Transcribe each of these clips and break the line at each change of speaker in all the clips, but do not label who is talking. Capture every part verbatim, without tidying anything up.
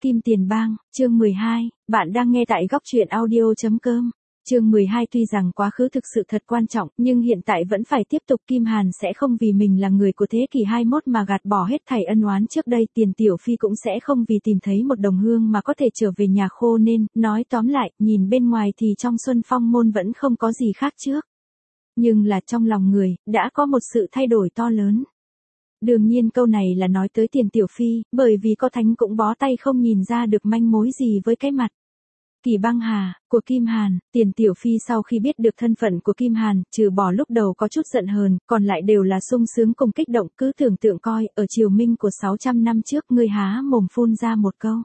Kim Tiền Bang, chương mười hai, bạn đang nghe tại góc truyện audio chấm com. Chương mười hai tuy rằng quá khứ thực sự thật quan trọng, nhưng hiện tại vẫn phải tiếp tục. Kim Hàn sẽ không vì mình là người của thế kỷ hai mươi mốt mà gạt bỏ hết thảy ân oán trước đây, Tiền Tiểu Phi cũng sẽ không vì tìm thấy một đồng hương mà có thể trở về nhà khô nên, nói tóm lại, nhìn bên ngoài thì trong Xuân Phong môn vẫn không có gì khác trước. Nhưng là trong lòng người, đã có một sự thay đổi to lớn. Đương nhiên câu này là nói tới Tiền Tiểu Phi, bởi vì có thánh cũng bó tay không nhìn ra được manh mối gì với cái mặt Kỳ Băng Hà của Kim Hàn. Tiền Tiểu Phi sau khi biết được thân phận của Kim Hàn, trừ bỏ lúc đầu có chút giận hờn, còn lại đều là sung sướng cùng kích động. Cứ tưởng tượng coi, ở triều Minh của sáu trăm năm trước, người há mồm phun ra một câu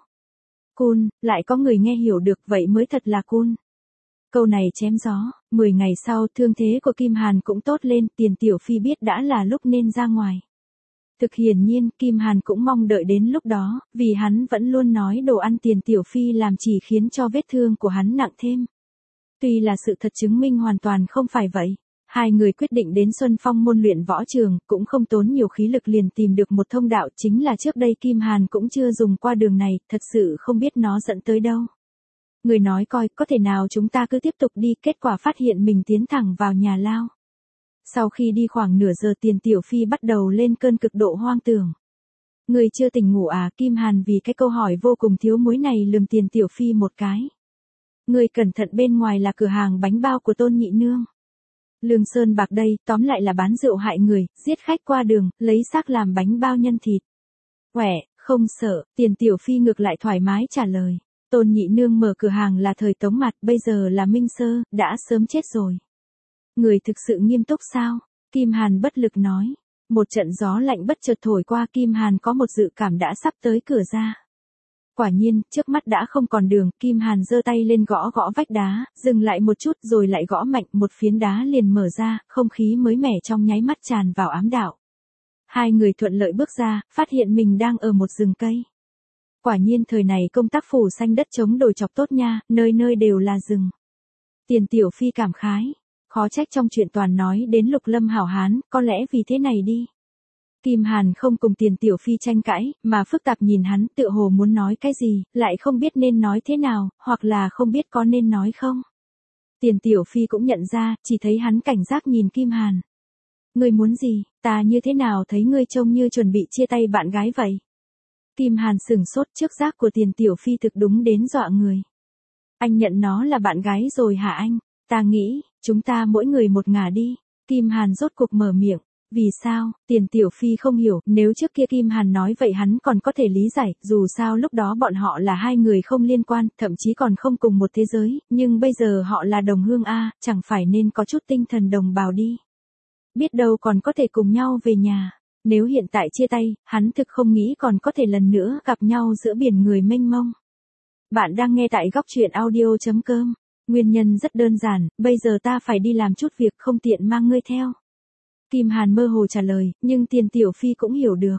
cun, lại có người nghe hiểu được, vậy mới thật là cun. Câu này chém gió. Mười ngày sau, thương thế của Kim Hàn cũng tốt lên, Tiền Tiểu Phi biết đã là lúc nên ra ngoài. Thực hiển nhiên, Kim Hàn cũng mong đợi đến lúc đó, vì hắn vẫn luôn nói đồ ăn Tiền Tiểu Phi làm chỉ khiến cho vết thương của hắn nặng thêm. Tuy là sự thật chứng minh hoàn toàn không phải vậy. Hai người quyết định đến Xuân Phong môn luyện võ trường, cũng không tốn nhiều khí lực liền tìm được một thông đạo, chính là trước đây Kim Hàn cũng chưa dùng qua đường này, thật sự không biết nó dẫn tới đâu. Người nói coi, có thể nào chúng ta cứ tiếp tục đi, kết quả phát hiện mình tiến thẳng vào nhà lao. Sau khi đi khoảng nửa giờ, Tiền Tiểu Phi bắt đầu lên cơn cực độ hoang tưởng. Người chưa tỉnh ngủ à? Kim Hàn vì cái câu hỏi vô cùng thiếu muối này lườm Tiền Tiểu Phi một cái. Người cẩn thận, bên ngoài là cửa hàng bánh bao của Tôn Nhị Nương. Lương Sơn Bạc đây, tóm lại là bán rượu hại người, giết khách qua đường, lấy xác làm bánh bao nhân thịt. Quẻ, không sợ, Tiền Tiểu Phi ngược lại thoải mái trả lời. Tôn Nhị Nương mở cửa hàng là thời Tống Mạt, bây giờ là Minh Sơ, đã sớm chết rồi. Người thực sự nghiêm túc sao? Kim Hàn bất lực nói. Một trận gió lạnh bất chợt thổi qua, Kim Hàn có một dự cảm đã sắp tới cửa ra. Quả nhiên, trước mắt đã không còn đường, Kim Hàn giơ tay lên gõ gõ vách đá, dừng lại một chút rồi lại gõ mạnh, một phiến đá liền mở ra, không khí mới mẻ trong nháy mắt tràn vào ám đạo. Hai người thuận lợi bước ra, phát hiện mình đang ở một rừng cây. Quả nhiên thời này công tác phủ xanh đất chống đồi chọc tốt nha, nơi nơi đều là rừng. Tiền Tiểu Phi cảm khái. Khó trách trong chuyện toàn nói đến Lục Lâm hảo hán, có lẽ vì thế này đi. Kim Hàn không cùng Tiền Tiểu Phi tranh cãi, mà phức tạp nhìn hắn, tựa hồ muốn nói cái gì, lại không biết nên nói thế nào, hoặc là không biết có nên nói không. Tiền Tiểu Phi cũng nhận ra, chỉ thấy hắn cảnh giác nhìn Kim Hàn. Ngươi muốn gì? Ta như thế nào thấy ngươi trông như chuẩn bị chia tay bạn gái vậy? Kim Hàn sửng sốt, trước giác của Tiền Tiểu Phi thực đúng đến dọa người. Anh nhận nó là bạn gái rồi hả anh? Ta nghĩ, chúng ta mỗi người một ngả đi. Kim Hàn rốt cuộc mở miệng. Vì sao? Tiền Tiểu Phi không hiểu, nếu trước kia Kim Hàn nói vậy hắn còn có thể lý giải, dù sao lúc đó bọn họ là hai người không liên quan, thậm chí còn không cùng một thế giới, nhưng bây giờ họ là đồng hương a, chẳng phải nên có chút tinh thần đồng bào đi. Biết đâu còn có thể cùng nhau về nhà. Nếu hiện tại chia tay, hắn thực không nghĩ còn có thể lần nữa gặp nhau giữa biển người mênh mông. Bạn đang nghe tại góc truyện audio chấm com. Nguyên nhân rất đơn giản, bây giờ ta phải đi làm chút việc, không tiện mang ngươi theo. Kim Hàn mơ hồ trả lời, nhưng Tiền Tiểu Phi cũng hiểu được.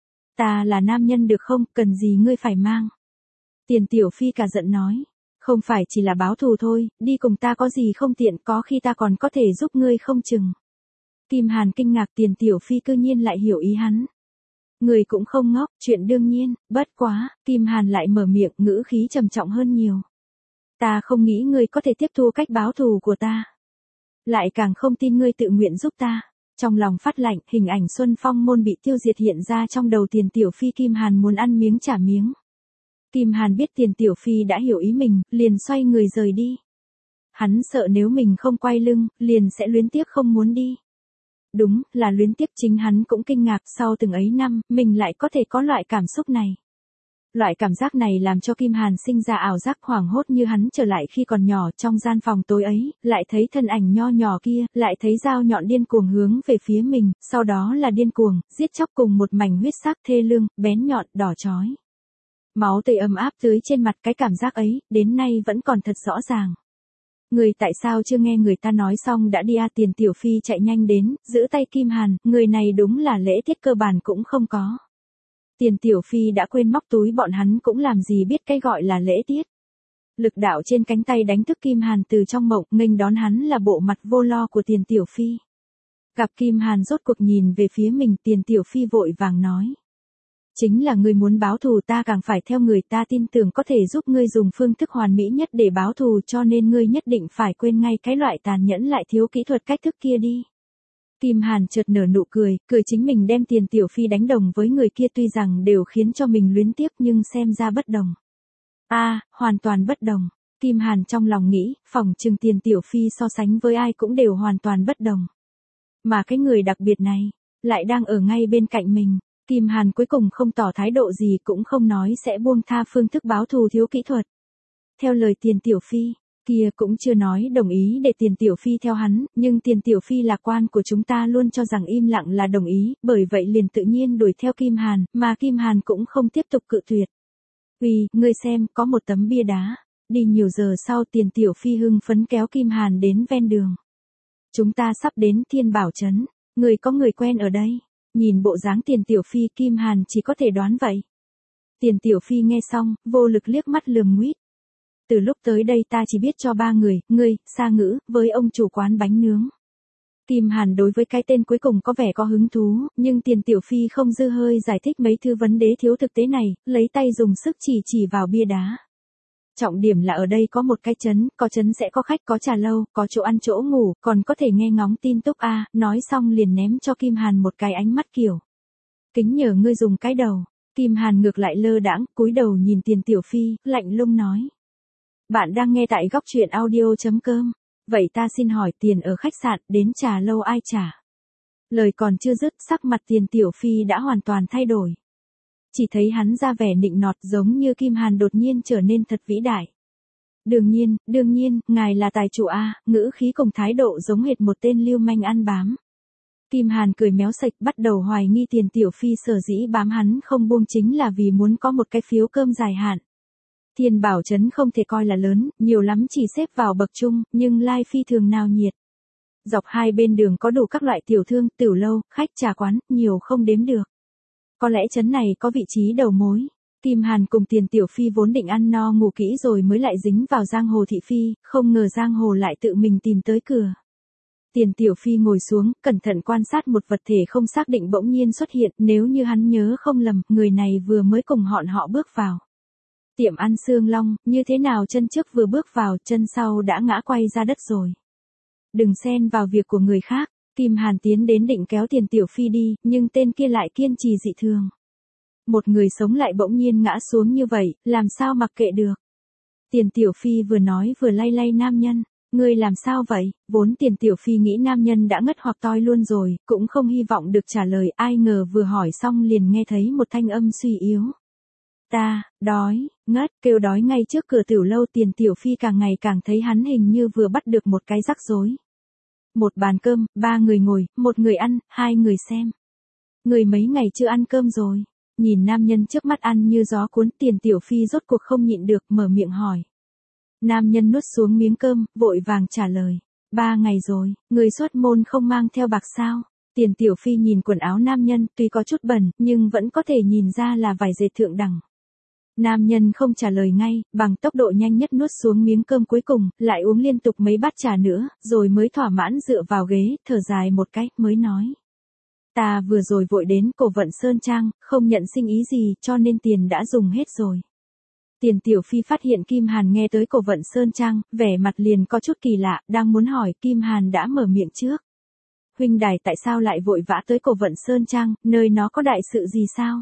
Ta là nam nhân được không, cần gì ngươi phải mang. Tiền Tiểu Phi cả giận nói, không phải chỉ là báo thù thôi, đi cùng ta có gì không tiện, có khi ta còn có thể giúp ngươi không chừng. Kim Hàn kinh ngạc, Tiền Tiểu Phi cư nhiên lại hiểu ý hắn. Người cũng không ngốc, chuyện đương nhiên, bất quá, Kim Hàn lại mở miệng, ngữ khí trầm trọng hơn nhiều. Ta không nghĩ ngươi có thể tiếp thu cách báo thù của ta. Lại càng không tin ngươi tự nguyện giúp ta. Trong lòng phát lạnh, hình ảnh Xuân Phong môn bị tiêu diệt hiện ra trong đầu Tiền Tiểu Phi. Kim Hàn muốn ăn miếng trả miếng. Kim Hàn biết Tiền Tiểu Phi đã hiểu ý mình, liền xoay người rời đi. Hắn sợ nếu mình không quay lưng, liền sẽ luyến tiếc không muốn đi. Đúng, là luyến tiếc, chính hắn cũng kinh ngạc, sau từng ấy năm, mình lại có thể có loại cảm xúc này. Loại cảm giác này làm cho Kim Hàn sinh ra ảo giác hoảng hốt như hắn trở lại khi còn nhỏ, trong gian phòng tối ấy, lại thấy thân ảnh nho nhỏ kia, lại thấy dao nhọn điên cuồng hướng về phía mình, sau đó là điên cuồng, giết chóc cùng một mảnh huyết sắc thê lương, bén nhọn, đỏ chói. Máu tươi ấm áp tưới trên mặt, cái cảm giác ấy, đến nay vẫn còn thật rõ ràng. Người tại sao chưa nghe người ta nói xong đã đi à? Tiền Tiểu Phi chạy nhanh đến, giữ tay Kim Hàn, người này đúng là lễ tiết cơ bản cũng không có. Tiền Tiểu Phi đã quên móc túi, bọn hắn cũng làm gì biết cái gọi là lễ tiết. Lực đạo trên cánh tay đánh thức Kim Hàn từ trong mộng, nghênh đón hắn là bộ mặt vô lo của Tiền Tiểu Phi. Gặp Kim Hàn rốt cuộc nhìn về phía mình, Tiền Tiểu Phi vội vàng nói. Chính là ngươi muốn báo thù ta càng phải theo người ta tin tưởng có thể giúp ngươi dùng phương thức hoàn mỹ nhất để báo thù cho nên ngươi nhất định phải quên ngay cái loại tàn nhẫn lại thiếu kỹ thuật cách thức kia đi. Kim Hàn chợt nở nụ cười, cười chính mình đem Tiền Tiểu Phi đánh đồng với người kia tuy rằng đều khiến cho mình luyến tiếc nhưng xem ra bất đồng. A, à, hoàn toàn bất đồng. Kim Hàn trong lòng nghĩ, phỏng chừng Tiền Tiểu Phi so sánh với ai cũng đều hoàn toàn bất đồng. Mà cái người đặc biệt này, lại đang ở ngay bên cạnh mình. Kim Hàn cuối cùng không tỏ thái độ gì cũng không nói sẽ buông tha phương thức báo thù thiếu kỹ thuật. Theo lời Tiền Tiểu Phi, kia cũng chưa nói đồng ý để Tiền Tiểu Phi theo hắn, nhưng Tiền Tiểu Phi lạc quan của chúng ta luôn cho rằng im lặng là đồng ý, bởi vậy liền tự nhiên đuổi theo Kim Hàn, mà Kim Hàn cũng không tiếp tục cự tuyệt. Uy, ngươi xem, có một tấm bia đá. Đi nhiều giờ sau Tiền Tiểu Phi hưng phấn kéo Kim Hàn đến ven đường. Chúng ta sắp đến Thiên Bảo Trấn, người có người quen ở đây. Nhìn bộ dáng Tiền Tiểu Phi Kim Hàn chỉ có thể đoán vậy. Tiền Tiểu Phi nghe xong, vô lực liếc mắt lườm nguýt. Từ lúc tới đây ta chỉ biết cho ba người, ngươi, Sa Ngữ, với ông chủ quán bánh nướng. Kim Hàn đối với cái tên cuối cùng có vẻ có hứng thú, nhưng Tiền Tiểu Phi không dư hơi giải thích mấy thứ vấn đề thiếu thực tế này, lấy tay dùng sức chỉ chỉ vào bia đá. Trọng điểm là ở đây có một cái trấn, có trấn sẽ có khách, có trà lâu, có chỗ ăn chỗ ngủ, còn có thể nghe ngóng tin tức a. À, nói xong liền ném cho Kim Hàn một cái ánh mắt kiểu. Kính nhờ ngươi dùng cái đầu. Kim Hàn ngược lại lơ đãng, cúi đầu nhìn Tiền Tiểu Phi, lạnh lùng nói. Bạn đang nghe tại góc truyện audio chấm com. Vậy ta xin hỏi tiền ở khách sạn đến trà lâu ai trả? Lời còn chưa dứt, sắc mặt Tiền Tiểu Phi đã hoàn toàn thay đổi. Chỉ thấy hắn ra vẻ nịnh nọt giống như Kim Hàn đột nhiên trở nên thật vĩ đại. Đương nhiên, đương nhiên, ngài là tài chủ A, ngữ khí cùng thái độ giống hệt một tên lưu manh ăn bám. Kim Hàn cười méo sạch bắt đầu hoài nghi Tiền Tiểu Phi sở dĩ bám hắn không buông chính là vì muốn có một cái phiếu cơm dài hạn. Thiên Bảo Trấn không thể coi là lớn, nhiều lắm chỉ xếp vào bậc trung, nhưng lai phi thường nào nhiệt. Dọc hai bên đường có đủ các loại tiểu thương, tiểu lâu, khách trà quán, nhiều không đếm được. Có lẽ trấn này có vị trí đầu mối. Kim Hàn cùng Tiền Tiểu Phi vốn định ăn no ngủ kỹ rồi mới lại dính vào giang hồ thị phi, không ngờ giang hồ lại tự mình tìm tới cửa. Tiền Tiểu Phi ngồi xuống, cẩn thận quan sát một vật thể không xác định bỗng nhiên xuất hiện, nếu như hắn nhớ không lầm, người này vừa mới cùng họn họ bước vào. Tiệm ăn xương long, như thế nào chân trước vừa bước vào, chân sau đã ngã quay ra đất rồi. Đừng xen vào việc của người khác. Kim Hàn tiến đến định kéo Tiền Tiểu Phi đi, nhưng tên kia lại kiên trì dị thường. Một người sống lại bỗng nhiên ngã xuống như vậy, làm sao mặc kệ được. Tiền Tiểu Phi vừa nói vừa lay lay nam nhân, ngươi làm sao vậy, vốn Tiền Tiểu Phi nghĩ nam nhân đã ngất hoặc toi luôn rồi, cũng không hy vọng được trả lời, ai ngờ vừa hỏi xong liền nghe thấy một thanh âm suy yếu. Ta, đói, ngất, kêu đói ngay trước cửa tiểu lâu. Tiền Tiểu Phi càng ngày càng thấy hắn hình như vừa bắt được một cái rắc rối. Một bàn cơm, ba người ngồi, một người ăn, hai người xem. Người mấy ngày chưa ăn cơm rồi. Nhìn nam nhân trước mắt ăn như gió cuốn, Tiền Tiểu Phi rốt cuộc không nhịn được, mở miệng hỏi. Nam nhân nuốt xuống miếng cơm, vội vàng trả lời. Ba ngày rồi, người xuất môn không mang theo bạc sao? Tiền Tiểu Phi nhìn quần áo nam nhân, tuy có chút bẩn, nhưng vẫn có thể nhìn ra là vải dệt thượng đẳng. Nam nhân không trả lời ngay, bằng tốc độ nhanh nhất nuốt xuống miếng cơm cuối cùng, lại uống liên tục mấy bát trà nữa, rồi mới thỏa mãn dựa vào ghế, thở dài một cái, mới nói. Ta vừa rồi vội đến Cổ Vận Sơn Trang, không nhận sinh ý gì, cho nên tiền đã dùng hết rồi. Tiền Tiểu Phi phát hiện Kim Hàn nghe tới Cổ Vận Sơn Trang, vẻ mặt liền có chút kỳ lạ, đang muốn hỏi, Kim Hàn đã mở miệng trước. Huynh đài tại sao lại vội vã tới Cổ Vận Sơn Trang, nơi nó có đại sự gì sao?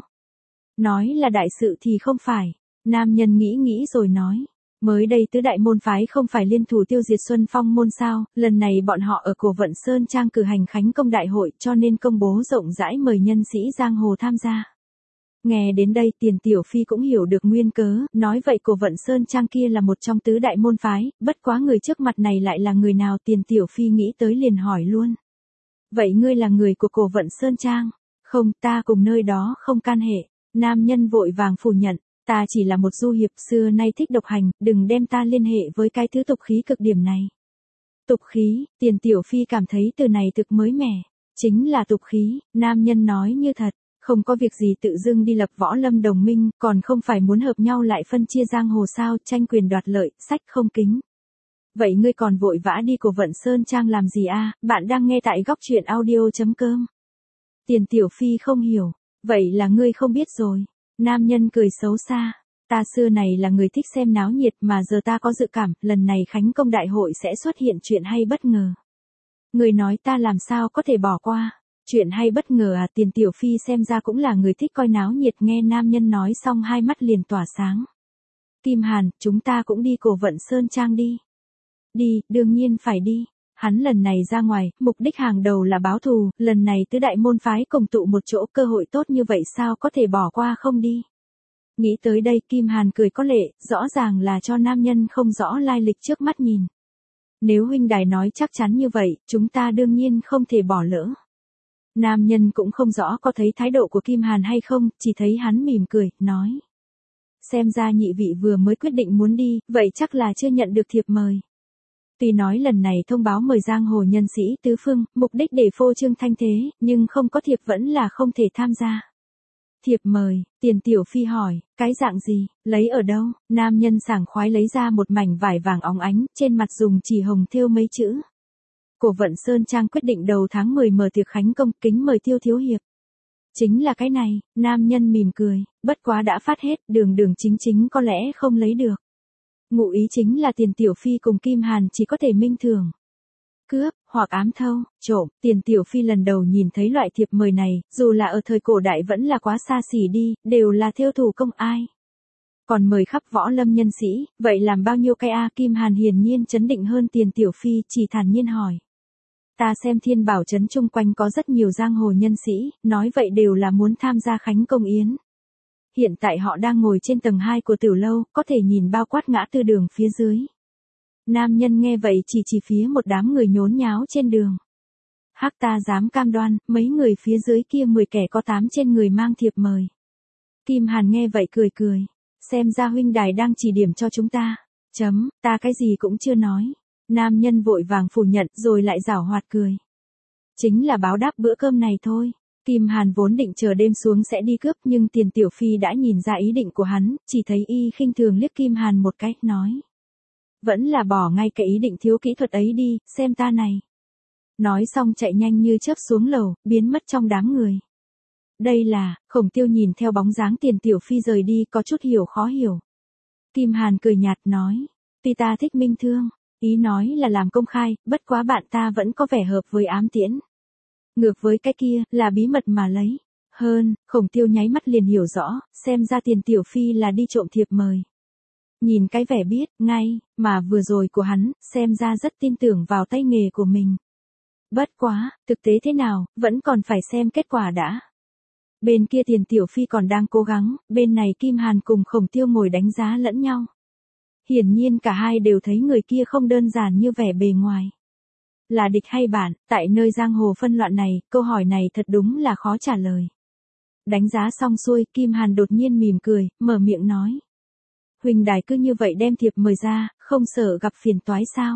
Nói là đại sự thì không phải. Nam nhân nghĩ nghĩ rồi nói. Mới đây tứ đại môn phái không phải liên thủ tiêu diệt Xuân Phong môn sao, lần này bọn họ ở Cổ Vận Sơn Trang cử hành khánh công đại hội cho nên công bố rộng rãi mời nhân sĩ giang hồ tham gia. Nghe đến đây Tiền Tiểu Phi cũng hiểu được nguyên cớ, nói vậy Cổ Vận Sơn Trang kia là một trong tứ đại môn phái, bất quá người trước mặt này lại là người nào. Tiền Tiểu Phi nghĩ tới liền hỏi luôn. Vậy ngươi là người của Cổ Vận Sơn Trang? Không, ta cùng nơi đó không can hệ. Nam nhân vội vàng phủ nhận, ta chỉ là một du hiệp xưa nay thích độc hành, đừng đem ta liên hệ với cái thứ tục khí cực điểm này. Tục khí, Tiền Tiểu Phi cảm thấy từ này thực mới mẻ, chính là tục khí, nam nhân nói như thật, không có việc gì tự dưng đi lập võ lâm đồng minh, còn không phải muốn hợp nhau lại phân chia giang hồ sao, tranh quyền đoạt lợi, sách không kính. Vậy ngươi còn vội vã đi Cổ Vận Sơn Trang làm gì a? À? Bạn đang nghe tại góc truyện audio chấm com. Tiền Tiểu Phi không hiểu. Vậy là ngươi không biết rồi. Nam nhân cười xấu xa. Ta xưa này là người thích xem náo nhiệt mà giờ ta có dự cảm, lần này Khánh Công Đại hội sẽ xuất hiện chuyện hay bất ngờ. Người nói ta làm sao có thể bỏ qua. Chuyện hay bất ngờ à, Tiền Tiểu Phi xem ra cũng là người thích coi náo nhiệt, nghe nam nhân nói xong hai mắt liền tỏa sáng. Kim Hàn, chúng ta cũng đi Cổ Vận Sơn Trang đi. Đi, đương nhiên phải đi. Hắn lần này ra ngoài, mục đích hàng đầu là báo thù, lần này tứ đại môn phái cùng tụ một chỗ, cơ hội tốt như vậy sao có thể bỏ qua không đi. Nghĩ tới đây Kim Hàn cười có lệ, rõ ràng là cho nam nhân không rõ lai lịch trước mắt nhìn. Nếu huynh đài nói chắc chắn như vậy, chúng ta đương nhiên không thể bỏ lỡ. Nam nhân cũng không rõ có thấy thái độ của Kim Hàn hay không, chỉ thấy hắn mỉm cười, nói. Xem ra nhị vị vừa mới quyết định muốn đi, vậy chắc là chưa nhận được thiệp mời. Tuy nói lần này thông báo mời giang hồ nhân sĩ tứ phương, mục đích để phô trương thanh thế, nhưng không có thiệp vẫn là không thể tham gia. Thiệp mời, Tiền Tiểu Phi hỏi, cái dạng gì, lấy ở đâu? Nam nhân sảng khoái lấy ra một mảnh vải vàng óng ánh, trên mặt dùng chỉ hồng thêu mấy chữ. Cổ Vận Sơn Trang quyết định đầu tháng mười mở tiệc khánh công, kính mời Tiêu thiếu hiệp. Chính là cái này, nam nhân mỉm cười, bất quá đã phát hết, đường đường chính chính có lẽ không lấy được. Ngụ ý chính là Tiền Tiểu Phi cùng Kim Hàn chỉ có thể minh thường. Cướp, hoặc ám thâu, trộm, Tiền Tiểu Phi lần đầu nhìn thấy loại thiệp mời này, dù là ở thời cổ đại vẫn là quá xa xỉ đi, đều là thêu thủ công ai. Còn mời khắp võ lâm nhân sĩ, vậy làm bao nhiêu cái a? Kim Hàn hiển nhiên chấn định hơn Tiền Tiểu Phi, chỉ thản nhiên hỏi. Ta xem Thiên Bảo trấn chung quanh có rất nhiều giang hồ nhân sĩ, nói vậy đều là muốn tham gia khánh công yến. Hiện tại họ đang ngồi trên tầng hai của tiểu lâu, có thể nhìn bao quát ngã tư đường phía dưới. Nam nhân nghe vậy chỉ chỉ phía một đám người nhốn nháo trên đường. Hắc ta dám cam đoan, mấy người phía dưới kia mười kẻ có tám trên người mang thiệp mời. Kim Hàn nghe vậy cười cười. Xem ra huynh đài đang chỉ điểm cho chúng ta. Chấm, ta cái gì cũng chưa nói. Nam nhân vội vàng phủ nhận rồi lại giảo hoạt cười. Chính là báo đáp bữa cơm này thôi. Kim Hàn vốn định chờ đêm xuống sẽ đi cướp nhưng Tiền Tiểu Phi đã nhìn ra ý định của hắn, chỉ thấy y khinh thường liếc Kim Hàn một cái, nói. Vẫn là bỏ ngay cái ý định thiếu kỹ thuật ấy đi, xem ta này. Nói xong chạy nhanh như chớp xuống lầu, biến mất trong đám người. Đây là, Khổng Tiêu nhìn theo bóng dáng Tiền Tiểu Phi rời đi có chút hiểu khó hiểu. Kim Hàn cười nhạt nói, tuy ta thích minh thương, ý nói là làm công khai, bất quá bạn ta vẫn có vẻ hợp với ám tiễn. Ngược với cái kia, là bí mật mà lấy. Hơn, Khổng Tiêu nháy mắt liền hiểu rõ, xem ra Tiền Tiểu Phi là đi trộm thiệp mời. Nhìn cái vẻ biết, ngay, mà vừa rồi của hắn, xem ra rất tin tưởng vào tay nghề của mình. Bất quá, thực tế thế nào, vẫn còn phải xem kết quả đã. Bên kia Tiền Tiểu Phi còn đang cố gắng, bên này Kim Hàn cùng Khổng Tiêu ngồi đánh giá lẫn nhau. Hiển nhiên cả hai đều thấy người kia không đơn giản như vẻ bề ngoài. Là địch hay bạn, tại nơi giang hồ phân loạn này, câu hỏi này thật đúng là khó trả lời. Đánh giá xong xuôi, Kim Hàn đột nhiên mỉm cười, mở miệng nói. Huỳnh đài cứ như vậy đem thiệp mời ra, không sợ gặp phiền toái sao?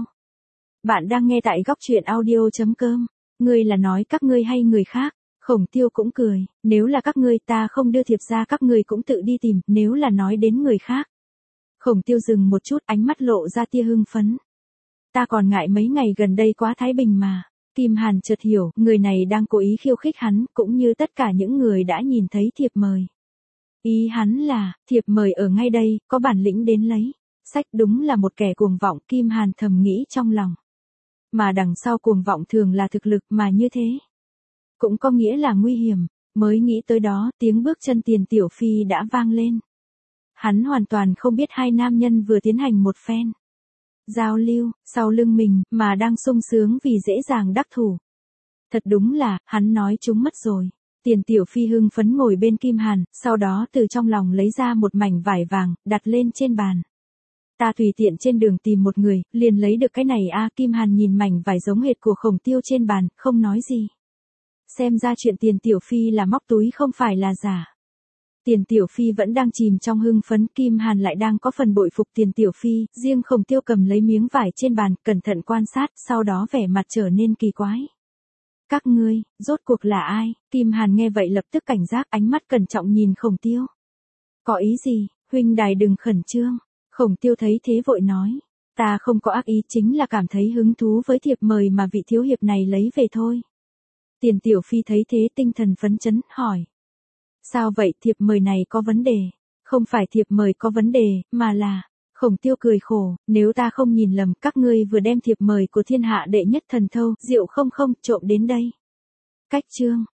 Bạn đang nghe tại góc truyện audio chấm com. Ngươi là nói các ngươi hay người khác? Khổng Tiêu cũng cười, nếu là các ngươi ta không đưa thiệp ra các ngươi cũng tự đi tìm, nếu là nói đến người khác. Khổng Tiêu dừng một chút, ánh mắt lộ ra tia hưng phấn. Ta còn ngại mấy ngày gần đây quá thái bình mà. Kim Hàn chợt hiểu, người này đang cố ý khiêu khích hắn, cũng như tất cả những người đã nhìn thấy thiệp mời. Ý hắn là, thiệp mời ở ngay đây, có bản lĩnh đến lấy. Sách đúng là một kẻ cuồng vọng, Kim Hàn thầm nghĩ trong lòng. Mà đằng sau cuồng vọng thường là thực lực mà như thế. Cũng có nghĩa là nguy hiểm, mới nghĩ tới đó, tiếng bước chân Tiền Tiểu Phi đã vang lên. Hắn hoàn toàn không biết hai nam nhân vừa tiến hành một phen giao lưu, sau lưng mình, mà đang sung sướng vì dễ dàng đắc thủ. Thật đúng là, hắn nói chúng mất rồi. Tiền Tiểu Phi hưng phấn ngồi bên Kim Hàn, sau đó từ trong lòng lấy ra một mảnh vải vàng, đặt lên trên bàn. Ta tùy tiện trên đường tìm một người, liền lấy được cái này a. Kim Hàn nhìn mảnh vải giống hệt của Khổng Tiêu trên bàn, không nói gì. Xem ra chuyện Tiền Tiểu Phi là móc túi không phải là giả. Tiền Tiểu Phi vẫn đang chìm trong hưng phấn, Kim Hàn lại đang có phần bội phục Tiền Tiểu Phi, riêng Khổng Tiêu cầm lấy miếng vải trên bàn, cẩn thận quan sát, sau đó vẻ mặt trở nên kỳ quái. Các ngươi, rốt cuộc là ai? Kim Hàn nghe vậy lập tức cảnh giác, ánh mắt cẩn trọng nhìn Khổng Tiêu. Có ý gì, huynh đài đừng khẩn trương. Khổng Tiêu thấy thế vội nói. Ta không có ác ý, chính là cảm thấy hứng thú với thiệp mời mà vị thiếu hiệp này lấy về thôi. Tiền Tiểu Phi thấy thế tinh thần phấn chấn, hỏi. Sao vậy, thiệp mời này có vấn đề? Không phải thiệp mời có vấn đề, mà là... Khổng Tiêu cười khổ, nếu ta không nhìn lầm, các ngươi vừa đem thiệp mời của thiên hạ đệ nhất thần thâu, Diệu không không, trộm đến đây. Cách chương.